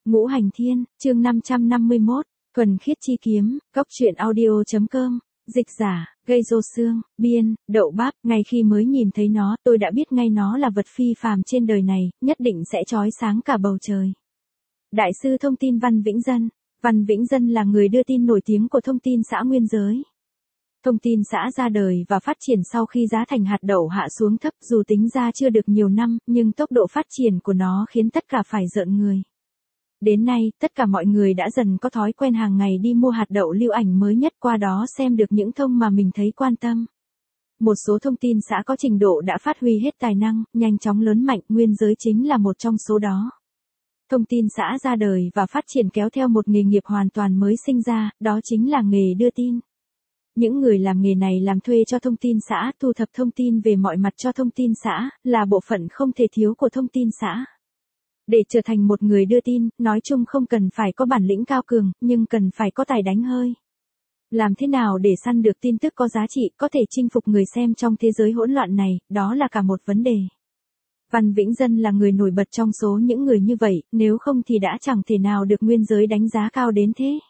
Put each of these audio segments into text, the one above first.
Ngũ Hành Thiên, chương 551, thuần khiết chi kiếm, góc truyện audio.com, dịch giả, gây rô xương, biên, đậu bắp, ngay khi mới nhìn thấy nó, tôi đã biết ngay nó là vật phi phàm trên đời này, nhất định sẽ chói sáng cả bầu trời. Đại sư thông tin Văn Vĩnh Dân. Văn Vĩnh Dân là người đưa tin nổi tiếng của thông tin xã Nguyên Giới. Thông tin xã ra đời và phát triển sau khi giá thành hạt đậu hạ xuống thấp, dù tính ra chưa được nhiều năm, nhưng tốc độ phát triển của nó khiến tất cả phải rợn người. Đến nay, tất cả mọi người đã dần có thói quen hàng ngày đi mua hạt đậu lưu ảnh mới nhất, qua đó xem được những thông mà mình thấy quan tâm. Một số thông tin xã có trình độ đã phát huy hết tài năng, nhanh chóng lớn mạnh, Nguyên Giới chính là một trong số đó. Thông tin xã ra đời và phát triển kéo theo một nghề nghiệp hoàn toàn mới sinh ra, đó chính là nghề đưa tin. Những người làm nghề này làm thuê cho thông tin xã, thu thập thông tin về mọi mặt cho thông tin xã, là bộ phận không thể thiếu của thông tin xã. Để trở thành một người đưa tin, nói chung không cần phải có bản lĩnh cao cường, nhưng cần phải có tài đánh hơi. Làm thế nào để săn được tin tức có giá trị, có thể chinh phục người xem trong thế giới hỗn loạn này, đó là cả một vấn đề. Văn Vĩnh Dân là người nổi bật trong số những người như vậy, nếu không thì đã chẳng thể nào được Nguyên Giới đánh giá cao đến thế.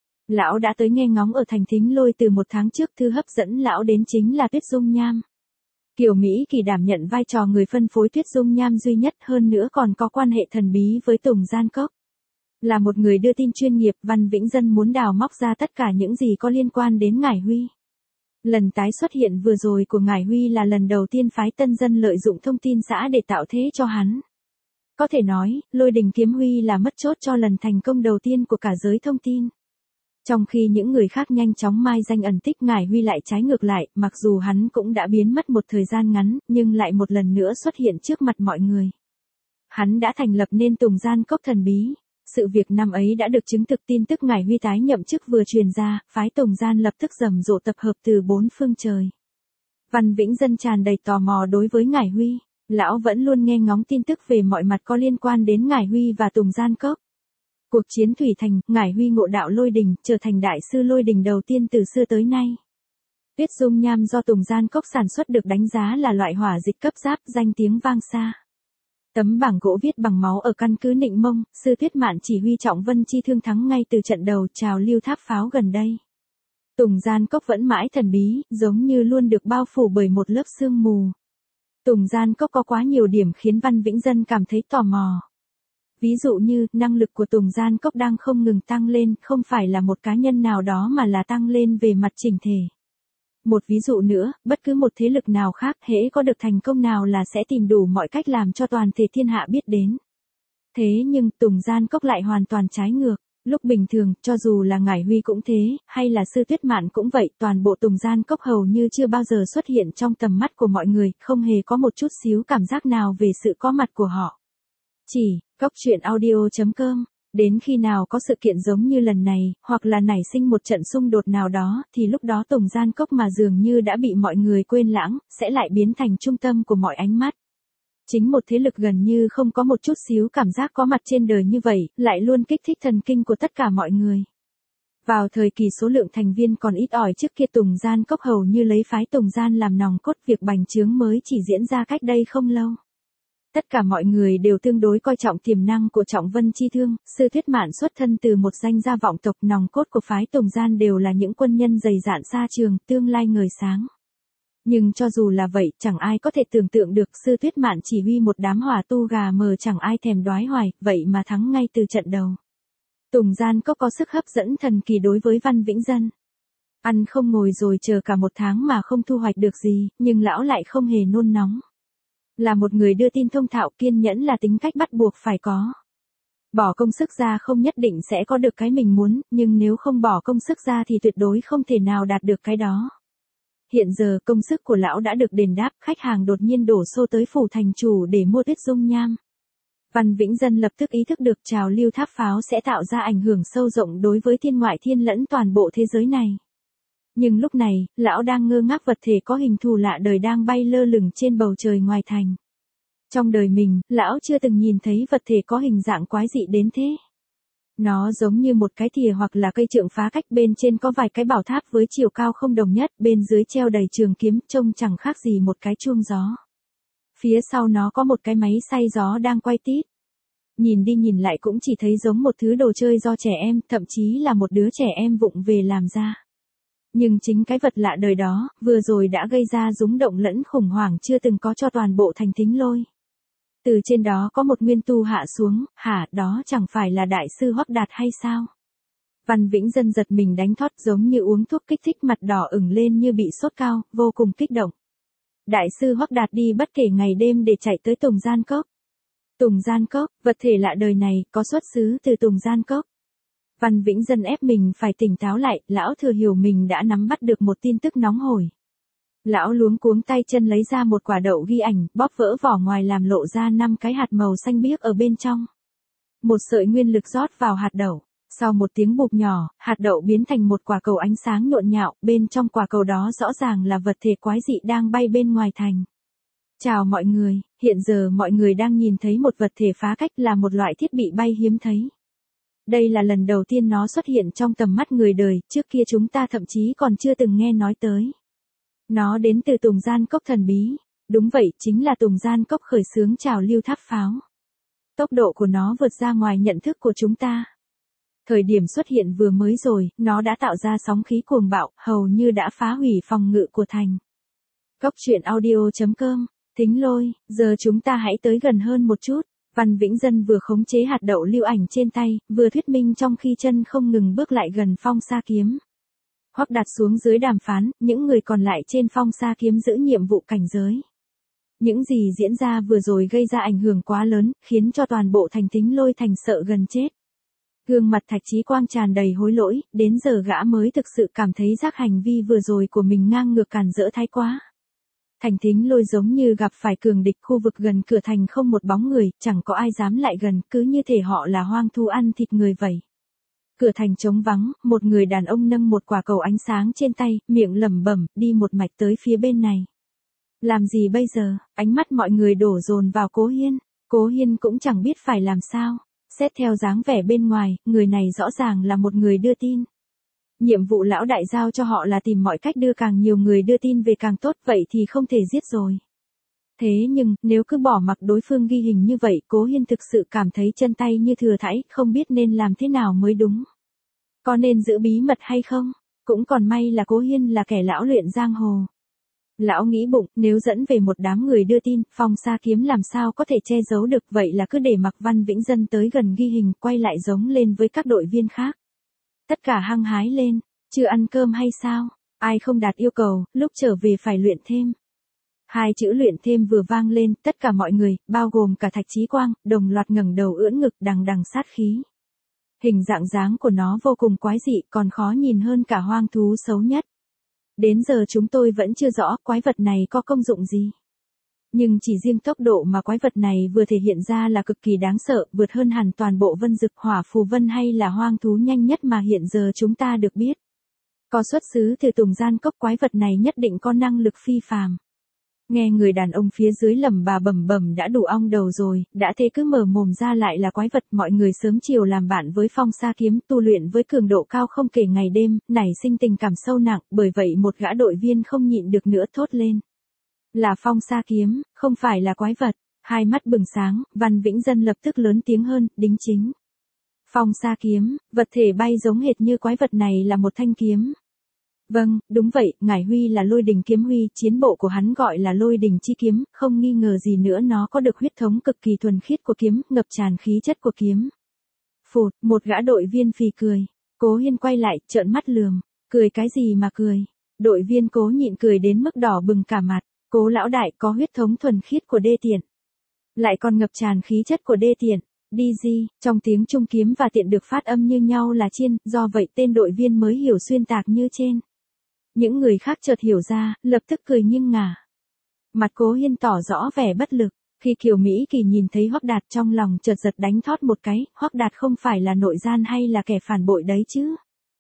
Lão đã tới nghe ngóng ở thành Thính Lôi từ 1 tháng trước, thư hấp dẫn lão đến chính là Tuyết Dung Nham. Kiều Mỹ Kỳ đảm nhận vai trò người phân phối Tuyết Dung Nham duy nhất, hơn nữa còn có quan hệ thần bí với Tùng Gian Cốc. Là một người đưa tin chuyên nghiệp, Văn Vĩnh Dân muốn đào móc ra tất cả những gì có liên quan đến Ngải Huy. Lần tái xuất hiện vừa rồi của Ngải Huy là lần đầu tiên phái Tân Dân lợi dụng thông tin xã để tạo thế cho hắn. Có thể nói, Lôi Đình Kiếm Huy là mất chốt cho lần thành công đầu tiên của cả giới thông tin. Trong khi những người khác nhanh chóng mai danh ẩn tích, Ngải Huy lại trái ngược lại, mặc dù hắn cũng đã biến mất một thời gian ngắn, nhưng lại một lần nữa xuất hiện trước mặt mọi người. Hắn đã thành lập nên Tùng Gian Cốc thần bí. Sự việc năm ấy đã được chứng thực, tin tức Ngải Huy tái nhậm chức vừa truyền ra, phái Tùng Gian lập tức rầm rộ tập hợp từ 4 phương trời. Văn Vĩnh Dân tràn đầy tò mò đối với Ngải Huy. Lão vẫn luôn nghe ngóng tin tức về mọi mặt có liên quan đến Ngải Huy và Tùng Gian Cốc. Cuộc chiến Thủy Thành, Ngải Huy ngộ đạo lôi đình, trở thành đại sư lôi đình đầu tiên từ xưa tới nay. Tuyết Dung Nham do Tùng Gian Cốc sản xuất được đánh giá là loại hỏa dịch cấp giáp, danh tiếng vang xa. Tấm bảng gỗ viết bằng máu ở căn cứ Nịnh Mông, Sư Tuyết Mạn chỉ huy Trọng Vân Chi thương thắng ngay từ trận đầu trào lưu tháp pháo gần đây. Tùng Gian Cốc vẫn mãi thần bí, giống như luôn được bao phủ bởi một lớp sương mù. Tùng Gian Cốc có quá nhiều điểm khiến Văn Vĩnh Dân cảm thấy tò mò. Ví dụ như, năng lực của Tùng Gian Cốc đang không ngừng tăng lên, không phải là một cá nhân nào đó mà là tăng lên về mặt chỉnh thể. Một ví dụ nữa, bất cứ một thế lực nào khác, hễ có được thành công nào là sẽ tìm đủ mọi cách làm cho toàn thể thiên hạ biết đến. Thế nhưng, Tùng Gian Cốc lại hoàn toàn trái ngược. Lúc bình thường, cho dù là Ngải Huy cũng thế, hay là Sư Tuyết Mạn cũng vậy, toàn bộ Tùng Gian Cốc hầu như chưa bao giờ xuất hiện trong tầm mắt của mọi người, không hề có một chút xíu cảm giác nào về sự có mặt của họ. Chỉ, góc truyện audio.com, đến khi nào có sự kiện giống như lần này, hoặc là nảy sinh một trận xung đột nào đó, thì lúc đó Tùng Gian Cốc mà dường như đã bị mọi người quên lãng, sẽ lại biến thành trung tâm của mọi ánh mắt. Chính một thế lực gần như không có một chút xíu cảm giác có mặt trên đời như vậy, lại luôn kích thích thần kinh của tất cả mọi người. Vào thời kỳ số lượng thành viên còn ít ỏi trước kia, Tùng Gian Cốc hầu như lấy phái Tùng Gian làm nòng cốt, việc bành trướng mới chỉ diễn ra cách đây không lâu. Tất cả mọi người đều tương đối coi trọng tiềm năng của Trọng Vân Chi thương, Sư Tuyết Mạn xuất thân từ một danh gia vọng tộc, nòng cốt của phái Tùng Gian đều là những quân nhân dày dạn xa trường, tương lai ngời sáng. Nhưng cho dù là vậy, chẳng ai có thể tưởng tượng được Sư Tuyết Mạn chỉ huy một đám hỏa tu gà mờ chẳng ai thèm đoái hoài, vậy mà thắng ngay từ trận đầu. Tùng Gian có sức hấp dẫn thần kỳ đối với Văn Vĩnh Dân. Ăn không ngồi rồi chờ cả 1 tháng mà không thu hoạch được gì, nhưng lão lại không hề nôn nóng. Là một người đưa tin thông thạo, kiên nhẫn là tính cách bắt buộc phải có. Bỏ công sức ra không nhất định sẽ có được cái mình muốn, nhưng nếu không bỏ công sức ra thì tuyệt đối không thể nào đạt được cái đó. Hiện giờ công sức của lão đã được đền đáp, khách hàng đột nhiên đổ xô tới phủ thành chủ để mua Tuyết Dung Nham. Văn Vĩnh Dân lập tức ý thức được trào lưu tháp pháo sẽ tạo ra ảnh hưởng sâu rộng đối với thiên ngoại thiên lẫn toàn bộ thế giới này. Nhưng lúc này, lão đang ngơ ngác, vật thể có hình thù lạ đời đang bay lơ lửng trên bầu trời ngoài thành. Trong đời mình, lão chưa từng nhìn thấy vật thể có hình dạng quái dị đến thế. Nó giống như một cái thìa hoặc là cây trượng phá cách, bên trên có vài cái bảo tháp với chiều cao không đồng nhất, bên dưới treo đầy trường kiếm, trông chẳng khác gì một cái chuông gió. Phía sau nó có một cái máy xay gió đang quay tít. Nhìn đi nhìn lại cũng chỉ thấy giống một thứ đồ chơi do trẻ em, thậm chí là một đứa trẻ em vụng về làm ra. Nhưng chính cái vật lạ đời đó, vừa rồi đã gây ra rúng động lẫn khủng hoảng chưa từng có cho toàn bộ thành Thính Lôi. Từ trên đó có một nguyên tu hạ xuống, hả, đó chẳng phải là đại sư Hoắc Đạt hay sao? Văn Vĩnh Dân giật mình đánh thót giống như uống thuốc kích thích, mặt đỏ ửng lên như bị sốt cao, vô cùng kích động. Đại sư Hoắc Đạt đi bất kể ngày đêm để chạy tới Tùng Gian Cốc. Tùng Gian Cốc, vật thể lạ đời này, có xuất xứ từ Tùng Gian Cốc. Văn Vĩnh Dân ép mình phải tỉnh táo lại, lão thừa hiểu mình đã nắm bắt được một tin tức nóng hổi. Lão luống cuống tay chân lấy ra một quả đậu ghi ảnh, bóp vỡ vỏ ngoài làm lộ ra 5 cái hạt màu xanh biếc ở bên trong. Một sợi nguyên lực rót vào hạt đậu. Sau một tiếng bụp nhỏ, hạt đậu biến thành một quả cầu ánh sáng nhộn nhạo, bên trong quả cầu đó rõ ràng là vật thể quái dị đang bay bên ngoài thành. Chào mọi người, hiện giờ mọi người đang nhìn thấy một vật thể phá cách, là một loại thiết bị bay hiếm thấy. Đây là lần đầu tiên nó xuất hiện trong tầm mắt người đời, trước kia chúng ta thậm chí còn chưa từng nghe nói tới. Nó đến từ Tùng Gian Cốc thần bí. Đúng vậy, chính là Tùng Gian Cốc khởi xướng trào lưu tháp pháo. Tốc độ của nó vượt ra ngoài nhận thức của chúng ta. Thời điểm xuất hiện vừa mới rồi, nó đã tạo ra sóng khí cuồng bạo, hầu như đã phá hủy phòng ngự của thành. Góc truyện audio.com, Thính Lôi, giờ chúng ta hãy tới gần hơn một chút. Văn Vĩnh Dân vừa khống chế hạt đậu lưu ảnh trên tay, vừa thuyết minh trong khi chân không ngừng bước lại gần Phong Sa Kiếm. Hoắc Đạt xuống dưới đàm phán, những người còn lại trên Phong Sa Kiếm giữ nhiệm vụ cảnh giới. Những gì diễn ra vừa rồi gây ra ảnh hưởng quá lớn, khiến cho toàn bộ thành Thính Lôi thành sợ gần chết. Gương mặt Thạch Chí Quang tràn đầy hối lỗi, đến giờ gã mới thực sự cảm thấy giác hành vi vừa rồi của mình ngang ngược càn rỡ thái quá. Thành Thính Lôi giống như gặp phải cường địch, khu vực gần cửa thành không một bóng người, chẳng có ai dám lại gần, cứ như thể họ là hoang thú ăn thịt người vậy. Cửa thành trống vắng, một người đàn ông nâng một quả cầu ánh sáng trên tay, miệng lẩm bẩm, đi một mạch tới phía bên này. Làm gì bây giờ? Ánh mắt mọi người đổ dồn vào Cố Hiên. Cố Hiên cũng chẳng biết phải làm sao. Xét theo dáng vẻ bên ngoài, người này rõ ràng là một người đưa tin. Nhiệm vụ lão đại giao cho họ là tìm mọi cách đưa càng nhiều người đưa tin về càng tốt, vậy thì không thể giết rồi. Thế nhưng, nếu cứ bỏ mặc đối phương ghi hình như vậy, Cố Hiên thực sự cảm thấy chân tay như thừa thãi, không biết nên làm thế nào mới đúng. Có nên giữ bí mật hay không? Cũng còn may là Cố Hiên là kẻ lão luyện giang hồ. Lão nghĩ bụng, nếu dẫn về một đám người đưa tin, Phong Sa Kiếm làm sao có thể che giấu được, vậy là cứ để mặc Văn Vĩnh Dân tới gần ghi hình, quay lại giống lên với các đội viên khác. Tất cả hăng hái lên, chưa ăn cơm hay sao? Ai không đạt yêu cầu, lúc trở về phải luyện thêm. Hai chữ luyện thêm vừa vang lên, tất cả mọi người, bao gồm cả Thạch Chí Quang, đồng loạt ngẩng đầu ưỡn ngực đằng đằng sát khí. Hình dạng dáng của nó vô cùng quái dị, còn khó nhìn hơn cả hoang thú xấu nhất. Đến giờ chúng tôi vẫn chưa rõ quái vật này có công dụng gì. Nhưng chỉ riêng tốc độ mà quái vật này vừa thể hiện ra là cực kỳ đáng sợ, vượt hơn hẳn toàn bộ vân dực hỏa phù vân hay là hoang thú nhanh nhất mà hiện giờ chúng ta được biết. Có xuất xứ từ Tùng Gian Cốc, quái vật này nhất định có năng lực phi phàm. Nghe người đàn ông phía dưới lẩm bẩm đã đủ ong đầu rồi, đã thế cứ mở mồm ra lại là quái vật. Mọi người sớm chiều làm bạn với Phong Sa Kiếm, tu luyện với cường độ cao không kể ngày đêm, nảy sinh tình cảm sâu nặng, bởi vậy một gã đội viên không nhịn được nữa thốt lên. Là Phong Sa Kiếm, không phải là quái vật. Hai mắt bừng sáng, Văn Vĩnh Dân lập tức lớn tiếng hơn, đính chính. Phong Sa Kiếm, vật thể bay giống hệt như quái vật này là một thanh kiếm. Vâng, đúng vậy, ngải Huy là Lôi Đình Kiếm Huy, chiến bộ của hắn gọi là Lôi Đình Chi Kiếm, không nghi ngờ gì nữa nó có được huyết thống cực kỳ thuần khiết của kiếm, ngập tràn khí chất của kiếm. Phụt, một gã đội viên phì cười. Cố Hiên quay lại, trợn mắt lườm. Cười cái gì mà cười? Đội viên Cố nhịn cười đến mức đỏ bừng cả mặt. Cố lão đại có huyết thống thuần khiết của đê tiện. Lại còn ngập tràn khí chất của đê tiện. Đi gì, trong tiếng Trung kiếm và tiện được phát âm như nhau là chiên, do vậy tên đội viên mới hiểu xuyên tạc như trên. Những người khác chợt hiểu ra, lập tức cười nghiêng ngả. Mặt Cố Hiên tỏ rõ vẻ bất lực. Khi Kiều Mỹ Kỳ nhìn thấy Hoắc Đạt trong lòng chợt giật đánh thót một cái, Hoắc Đạt không phải là nội gian hay là kẻ phản bội đấy chứ.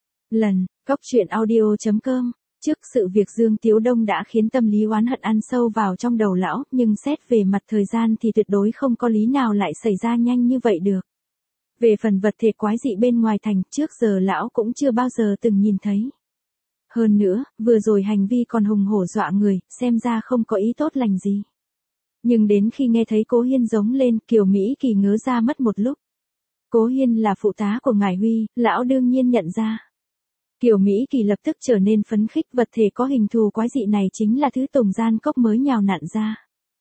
Góc truyện audio.com. Trước sự việc Dương Tiếu Đông đã khiến tâm lý oán hận ăn sâu vào trong đầu lão, nhưng xét về mặt thời gian thì tuyệt đối không có lý nào lại xảy ra nhanh như vậy được. Về phần vật thể quái dị bên ngoài thành, trước giờ lão cũng chưa bao giờ từng nhìn thấy. Hơn nữa, vừa rồi hành vi còn hùng hổ dọa người, xem ra không có ý tốt lành gì. Nhưng đến khi nghe thấy Cố Hiên giống lên, Kiều Mỹ Kỳ ngớ ra mất một lúc. Cố Hiên là phụ tá của ngài Huy, lão đương nhiên nhận ra. Kiều Mỹ Kỳ lập tức trở nên phấn khích, vật thể có hình thù quái dị này chính là thứ Tùng Gian Cốc mới nhào nặn ra.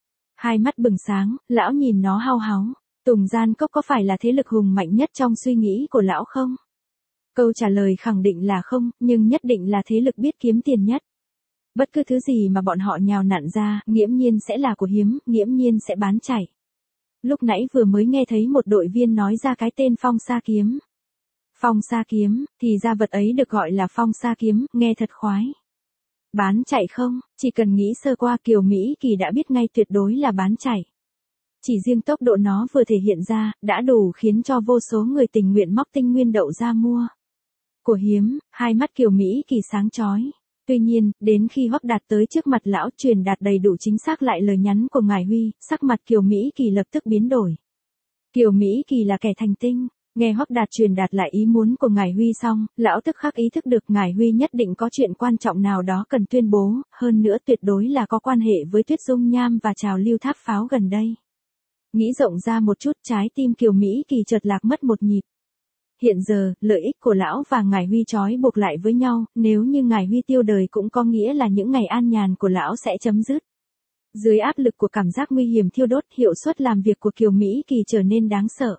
Hai mắt bừng sáng, lão nhìn nó hao háo. Tùng Gian Cốc có phải là thế lực hùng mạnh nhất trong suy nghĩ của lão không? Câu trả lời khẳng định là không, nhưng nhất định là thế lực biết kiếm tiền nhất. Bất cứ thứ gì mà bọn họ nhào nặn ra, nghiễm nhiên sẽ là của hiếm, nghiễm nhiên sẽ bán chảy. Lúc nãy vừa mới nghe thấy một đội viên nói ra cái tên Phong Sa Kiếm. Phong Sa Kiếm, thì ra vật ấy được gọi là Phong Sa Kiếm, nghe thật khoái. Bán chạy không, chỉ cần nghĩ sơ qua Kiều Mỹ Kỳ đã biết ngay tuyệt đối là bán chạy. Chỉ riêng tốc độ nó vừa thể hiện ra, đã đủ khiến cho vô số người tình nguyện móc tinh nguyên đậu ra mua. Của hiếm, hai mắt Kiều Mỹ Kỳ sáng chói. Tuy nhiên, đến khi Hoắc Đạt tới trước mặt lão truyền đạt đầy đủ chính xác lại lời nhắn của ngài Huy, sắc mặt Kiều Mỹ Kỳ lập tức biến đổi. Kiều Mỹ Kỳ là kẻ thành tinh, nghe Hoắc Đạt truyền đạt lại ý muốn của ngài Huy xong, lão tức khắc ý thức được ngài Huy nhất định có chuyện quan trọng nào đó cần tuyên bố, hơn nữa tuyệt đối là có quan hệ với Tuyết Dung Nham và trào lưu tháp pháo gần đây. Nghĩ rộng ra một chút, trái tim Kiều Mỹ Kỳ chợt lạc mất một nhịp. Hiện giờ, lợi ích của lão và ngài Huy trói buộc lại với nhau, nếu như ngài Huy tiêu đời cũng có nghĩa là những ngày an nhàn của lão sẽ chấm dứt. Dưới áp lực của cảm giác nguy hiểm thiêu đốt, hiệu suất làm việc của Kiều Mỹ Kỳ trở nên đáng sợ.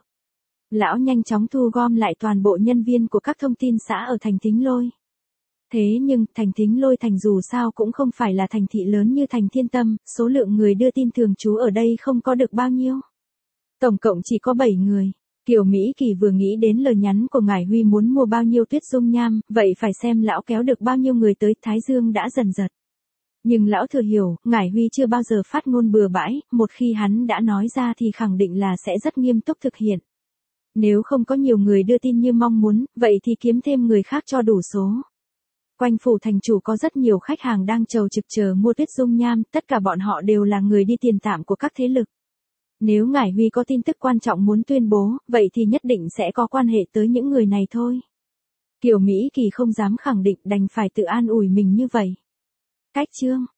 Lão nhanh chóng thu gom lại toàn bộ nhân viên của các thông tin xã ở thành Thính Lôi. Thế nhưng, thành Thính Lôi thành dù sao cũng không phải là thành thị lớn như thành Thiên Tâm, số lượng người đưa tin thường trú ở đây không có được bao nhiêu. Tổng cộng chỉ có 7 người. Kiều Mỹ Kỳ vừa nghĩ đến lời nhắn của ngài Huy muốn mua bao nhiêu Tuyết Dung Nham, vậy phải xem lão kéo được bao nhiêu người tới, thái dương đã dần giật. Nhưng lão thừa hiểu, ngài Huy chưa bao giờ phát ngôn bừa bãi, một khi hắn đã nói ra thì khẳng định là sẽ rất nghiêm túc thực hiện. Nếu không có nhiều người đưa tin như mong muốn, vậy thì kiếm thêm người khác cho đủ số. Quanh phủ thành chủ có rất nhiều khách hàng đang chầu trực chờ mua Tuyết Dung Nham, tất cả bọn họ đều là người đi tiền tạm của các thế lực. Nếu ngài Huy có tin tức quan trọng muốn tuyên bố, vậy thì nhất định sẽ có quan hệ tới những người này thôi. Kiều Mỹ Kỳ không dám khẳng định, đành phải tự an ủi mình như vậy. Cách chương